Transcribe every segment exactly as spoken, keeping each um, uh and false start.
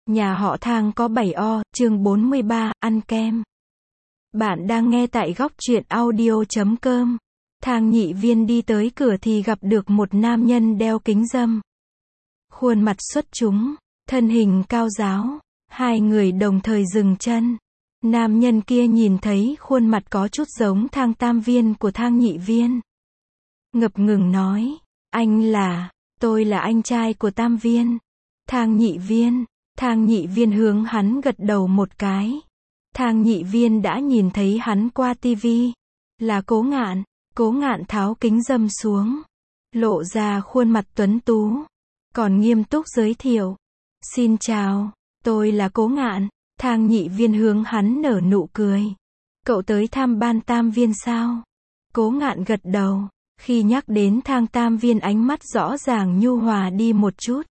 Nhà họ Thang có bảy o, chương bốn mươi ba, ăn kem. Bạn đang nghe tại góc truyện audio chấm com. Thang Nhị Viên đi tới cửa thì gặp được một nam nhân đeo kính râm. Khuôn mặt xuất chúng, thân hình cao ráo, hai người đồng thời dừng chân. Nam nhân kia nhìn thấy khuôn mặt có chút giống Thang Tam Viên của Thang Nhị Viên. Ngập ngừng nói, anh là, tôi là anh trai của Tam Viên. Thang Nhị Viên. Thang Nhị Viên hướng hắn gật đầu một cái. Thang Nhị Viên đã nhìn thấy hắn qua tivi. Là Cố Ngạn. Cố Ngạn tháo kính râm xuống, lộ ra khuôn mặt tuấn tú, còn nghiêm túc giới thiệu. Xin chào, tôi là Cố Ngạn. Thang Nhị Viên hướng hắn nở nụ cười. Cậu tới thăm ban Tam Viên sao? Cố Ngạn gật đầu. Khi nhắc đến Thang Tam Viên ánh mắt rõ ràng nhu hòa đi một chút.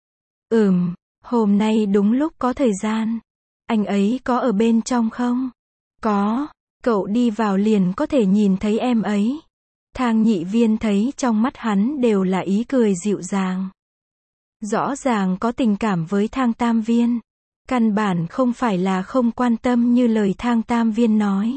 Ừm. Hôm nay đúng lúc có thời gian. Anh ấy có ở bên trong không? Có. Cậu đi vào liền có thể nhìn thấy em ấy. Thang Nhị Viên thấy trong mắt hắn đều là ý cười dịu dàng. Rõ ràng có tình cảm với Thang Tam Viên. Căn bản không phải là không quan tâm như lời Thang Tam Viên nói.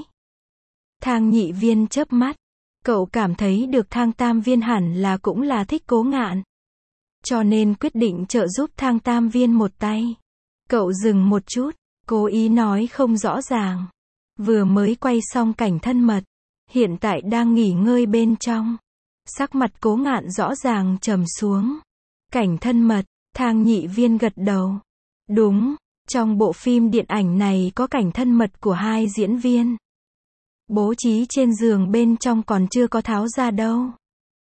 Thang Nhị Viên chớp mắt. Cậu cảm thấy được Thang Tam Viên hẳn là cũng là thích Cố Ngạn. Cho nên quyết định trợ giúp Thang Tam Viên một tay. Cậu dừng một chút, cố ý nói không rõ ràng. Vừa mới quay xong cảnh thân mật, hiện tại đang nghỉ ngơi bên trong. Sắc mặt Cố Ngạn rõ ràng trầm xuống. Cảnh thân mật, Thang Nhị Viên gật đầu. Đúng, trong bộ phim điện ảnh này có cảnh thân mật của hai diễn viên. Bố trí trên giường bên trong còn chưa có tháo ra đâu.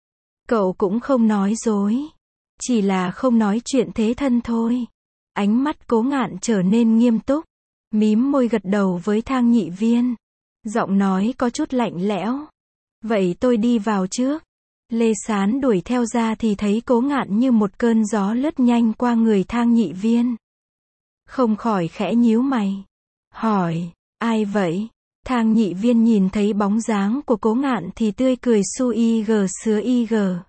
Cậu cũng không nói dối. Chỉ là không nói chuyện thế thân thôi. Ánh mắt Cố Ngạn trở nên nghiêm túc. Mím môi gật đầu với Thang Nhị Viên. Giọng nói có chút lạnh lẽo. Vậy tôi đi vào trước. Lê Sán đuổi theo ra thì thấy Cố Ngạn như một cơn gió lướt nhanh qua người Thang Nhị Viên. Không khỏi khẽ nhíu mày. Hỏi, ai vậy? Thang Nhị Viên nhìn thấy bóng dáng của Cố Ngạn thì tươi cười su y gờ sứa y gờ.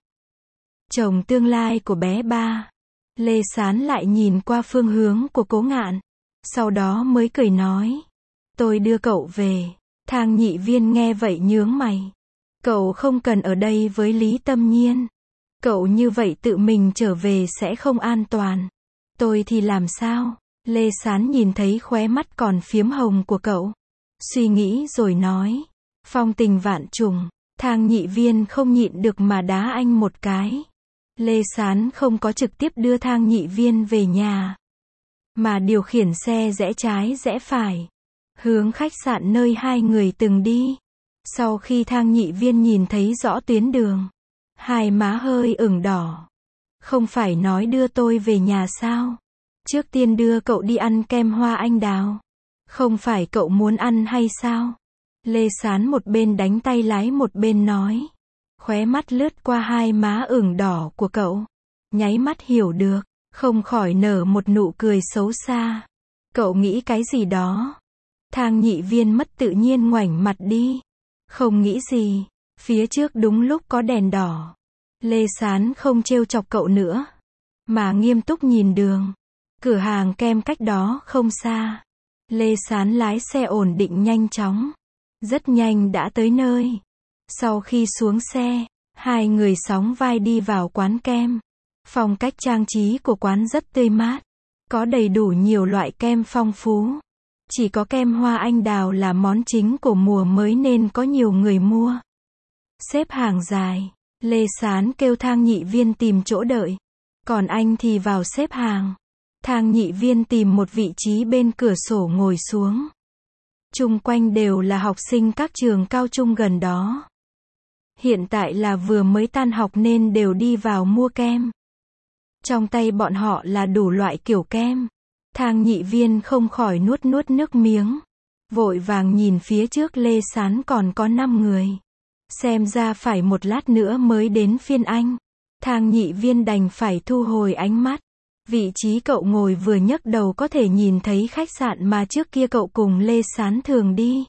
Chồng tương lai của bé ba. Lê Sán lại nhìn qua phương hướng của Cố Ngạn. Sau đó mới cười nói. Tôi đưa cậu về. Thang Nhị Viên nghe vậy nhướng mày. Cậu không cần ở đây với Lý Tâm Nhiên. Cậu như vậy tự mình trở về sẽ không an toàn. Tôi thì làm sao? Lê Sán nhìn thấy khóe mắt còn phiếm hồng của cậu. Suy nghĩ rồi nói. Phong tình vạn trùng. Thang Nhị Viên không nhịn được mà đá anh một cái. Lê Sán không có trực tiếp đưa Thang Nhị Viên về nhà, mà điều khiển xe rẽ trái rẽ phải, hướng khách sạn nơi hai người từng đi. Sau khi Thang Nhị Viên nhìn thấy rõ tuyến đường, hai má hơi ửng đỏ. Không phải nói đưa tôi về nhà sao? Trước tiên đưa cậu đi ăn kem hoa anh đào. Không phải cậu muốn ăn hay sao? Lê Sán một bên đánh tay lái một bên nói. Khóe mắt lướt qua hai má ửng đỏ của cậu. Nháy mắt hiểu được, không khỏi nở một nụ cười xấu xa. Cậu nghĩ cái gì đó? Thang Nhị Viên mất tự nhiên ngoảnh mặt đi. Không nghĩ gì, phía trước đúng lúc có đèn đỏ. Lê Sán không trêu chọc cậu nữa, mà nghiêm túc nhìn đường. Cửa hàng kem cách đó không xa. Lê Sán lái xe ổn định nhanh chóng. Rất nhanh đã tới nơi. Sau khi xuống xe, hai người sóng vai đi vào quán kem. Phong cách trang trí của quán rất tươi mát. Có đầy đủ nhiều loại kem phong phú. Chỉ có kem hoa anh đào là món chính của mùa mới nên có nhiều người mua. Xếp hàng dài. Lê Sán kêu Thang Nhị Viên tìm chỗ đợi. Còn anh thì vào xếp hàng. Thang Nhị Viên tìm một vị trí bên cửa sổ ngồi xuống. Chung quanh đều là học sinh các trường cao trung gần đó. Hiện tại là vừa mới tan học nên đều đi vào mua kem. Trong tay bọn họ là đủ loại kiểu kem. Thang Nhị Viên không khỏi nuốt nuốt nước miếng. Vội vàng nhìn phía trước Lê Sán còn có năm người. Xem ra phải một lát nữa mới đến phiên anh. Thang Nhị Viên đành phải thu hồi ánh mắt. Vị trí cậu ngồi vừa nhấc đầu có thể nhìn thấy khách sạn mà trước kia cậu cùng Lê Sán thường đi.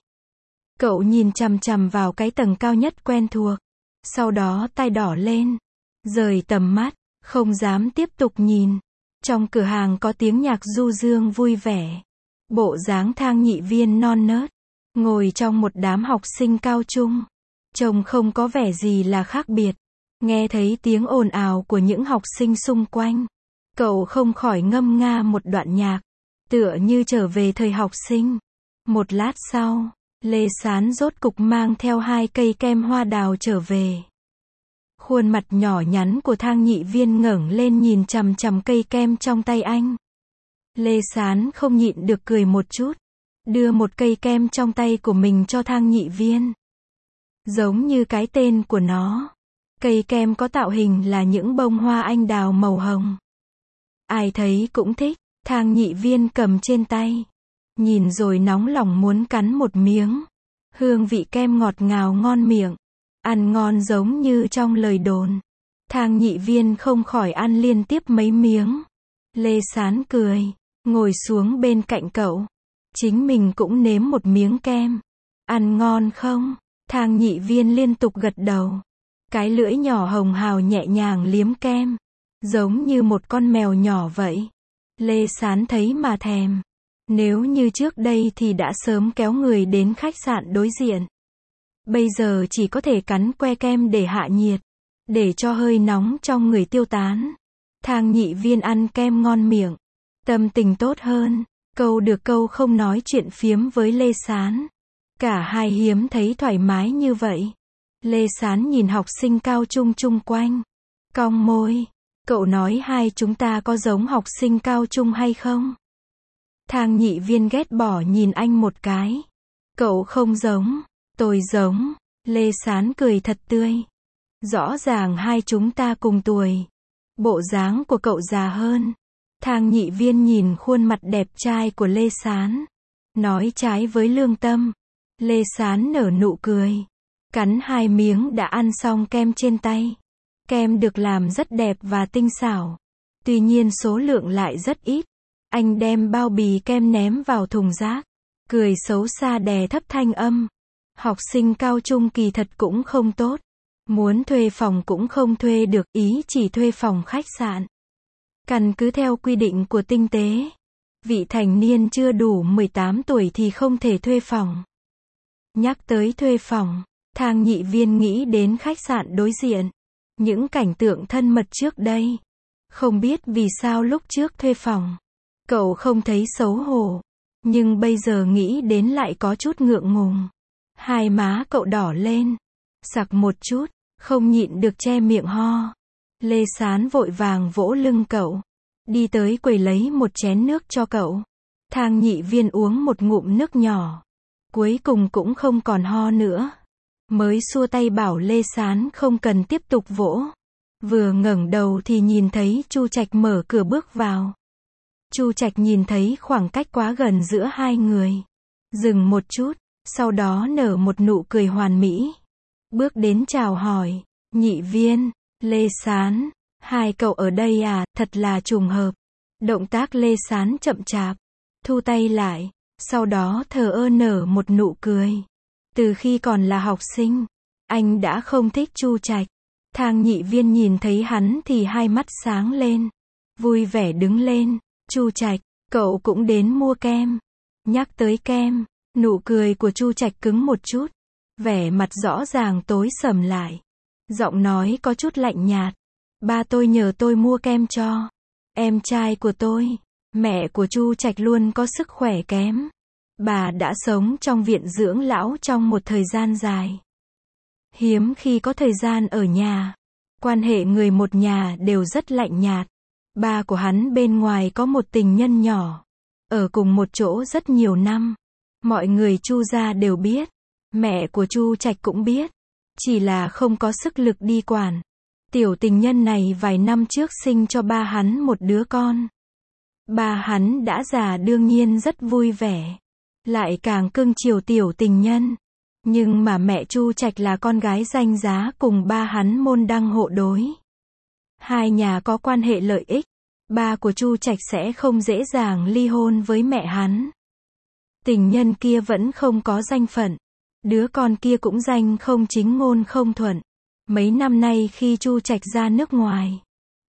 Cậu nhìn chằm chằm vào cái tầng cao nhất quen thuộc. Sau đó tai đỏ lên. Rời tầm mắt, không dám tiếp tục nhìn. Trong cửa hàng có tiếng nhạc du dương vui vẻ. Bộ dáng Thang Nhị Viên non nớt, ngồi trong một đám học sinh cao trung. Trông không có vẻ gì là khác biệt. Nghe thấy tiếng ồn ào của những học sinh xung quanh. Cậu không khỏi ngâm nga một đoạn nhạc. Tựa như trở về thời học sinh. Một lát sau, Lê Sán rốt cục mang theo hai cây kem hoa đào trở về. Khuôn mặt nhỏ nhắn của Thang Nhị Viên ngẩng lên nhìn chằm chằm cây kem trong tay anh. Lê Sán không nhịn được cười một chút. Đưa một cây kem trong tay của mình cho Thang Nhị Viên. Giống như cái tên của nó. Cây kem có tạo hình là những bông hoa anh đào màu hồng. Ai thấy cũng thích. Thang Nhị Viên cầm trên tay. Nhìn rồi nóng lòng muốn cắn một miếng. Hương vị kem ngọt ngào ngon miệng. Ăn ngon giống như trong lời đồn. Thang Nhị Viên không khỏi ăn liên tiếp mấy miếng. Lê Sán cười. Ngồi xuống bên cạnh cậu. Chính mình cũng nếm một miếng kem. Ăn ngon không? Thang Nhị Viên liên tục gật đầu. Cái lưỡi nhỏ hồng hào nhẹ nhàng liếm kem. Giống như một con mèo nhỏ vậy. Lê Sán thấy mà thèm. Nếu như trước đây thì đã sớm kéo người đến khách sạn đối diện. Bây giờ chỉ có thể cắn que kem để hạ nhiệt. Để cho hơi nóng trong người tiêu tán. Thang Nhị Viên ăn kem ngon miệng. Tâm tình tốt hơn. Câu được câu không nói chuyện phiếm với Lê Sán. Cả hai hiếm thấy thoải mái như vậy. Lê Sán nhìn học sinh cao trung chung quanh. Cong môi. Cậu nói hai chúng ta có giống học sinh cao trung hay không? Thang Nhị Viên ghét bỏ nhìn anh một cái. Cậu không giống. Tôi giống. Lê Sán cười thật tươi. Rõ ràng hai chúng ta cùng tuổi. Bộ dáng của cậu già hơn. Thang Nhị Viên nhìn khuôn mặt đẹp trai của Lê Sán. Nói trái với lương tâm. Lê Sán nở nụ cười. Cắn hai miếng đã ăn xong kem trên tay. Kem được làm rất đẹp và tinh xảo. Tuy nhiên số lượng lại rất ít. Anh đem bao bì kem ném vào thùng rác. Cười xấu xa đè thấp thanh âm. Học sinh cao trung kỳ thật cũng không tốt. Muốn thuê phòng cũng không thuê được, ý chỉ thuê phòng khách sạn. Căn cứ theo quy định của tinh tế. Vị thành niên chưa đủ mười tám tuổi thì không thể thuê phòng. Nhắc tới thuê phòng, Thang Nhị Viên nghĩ đến khách sạn đối diện. Những cảnh tượng thân mật trước đây. Không biết vì sao lúc trước thuê phòng. Cậu không thấy xấu hổ. Nhưng bây giờ nghĩ đến lại có chút ngượng ngùng. Hai má cậu đỏ lên. Sặc một chút. Không nhịn được che miệng ho. Lê Sán vội vàng vỗ lưng cậu. Đi tới quầy lấy một chén nước cho cậu. Thang Nhị Viên uống một ngụm nước nhỏ. Cuối cùng cũng không còn ho nữa. Mới xua tay bảo Lê Sán không cần tiếp tục vỗ. Vừa ngẩng đầu thì nhìn thấy Chu Trạch mở cửa bước vào. Chu Trạch nhìn thấy khoảng cách quá gần giữa hai người. Dừng một chút, sau đó nở một nụ cười hoàn mỹ. Bước đến chào hỏi. Nhị Viên, Lê Sán, hai cậu ở đây à, thật là trùng hợp. Động tác Lê Sán chậm chạp. Thu tay lại. Sau đó thờ ơ nở một nụ cười. Từ khi còn là học sinh, anh đã không thích Chu Trạch. Thang Nhị Viên nhìn thấy hắn thì hai mắt sáng lên. Vui vẻ đứng lên. Chu Trạch, cậu cũng đến mua kem. Nhắc tới kem, nụ cười của Chu Trạch cứng một chút. Vẻ mặt rõ ràng tối sầm lại. Giọng nói có chút lạnh nhạt. Ba tôi nhờ tôi mua kem cho em trai của tôi. Mẹ của Chu Trạch luôn có sức khỏe kém. Bà đã sống trong viện dưỡng lão trong một thời gian dài. Hiếm khi có thời gian ở nhà. Quan hệ người một nhà đều rất lạnh nhạt. Ba của hắn bên ngoài có một tình nhân nhỏ. Ở cùng một chỗ rất nhiều năm. Mọi người Chu gia đều biết. Mẹ của Chu Trạch cũng biết. Chỉ là không có sức lực đi quản. Tiểu tình nhân này vài năm trước sinh cho ba hắn một đứa con. Ba hắn đã già đương nhiên rất vui vẻ. Lại càng cưng chiều tiểu tình nhân. Nhưng mà mẹ Chu Trạch là con gái danh giá cùng ba hắn môn đăng hộ đối. Hai nhà có quan hệ lợi ích. Ba của Chu Trạch sẽ không dễ dàng ly hôn với mẹ hắn. Tình nhân kia vẫn không có danh phận. Đứa con kia cũng danh không chính ngôn không thuận. Mấy năm nay khi Chu Trạch ra nước ngoài,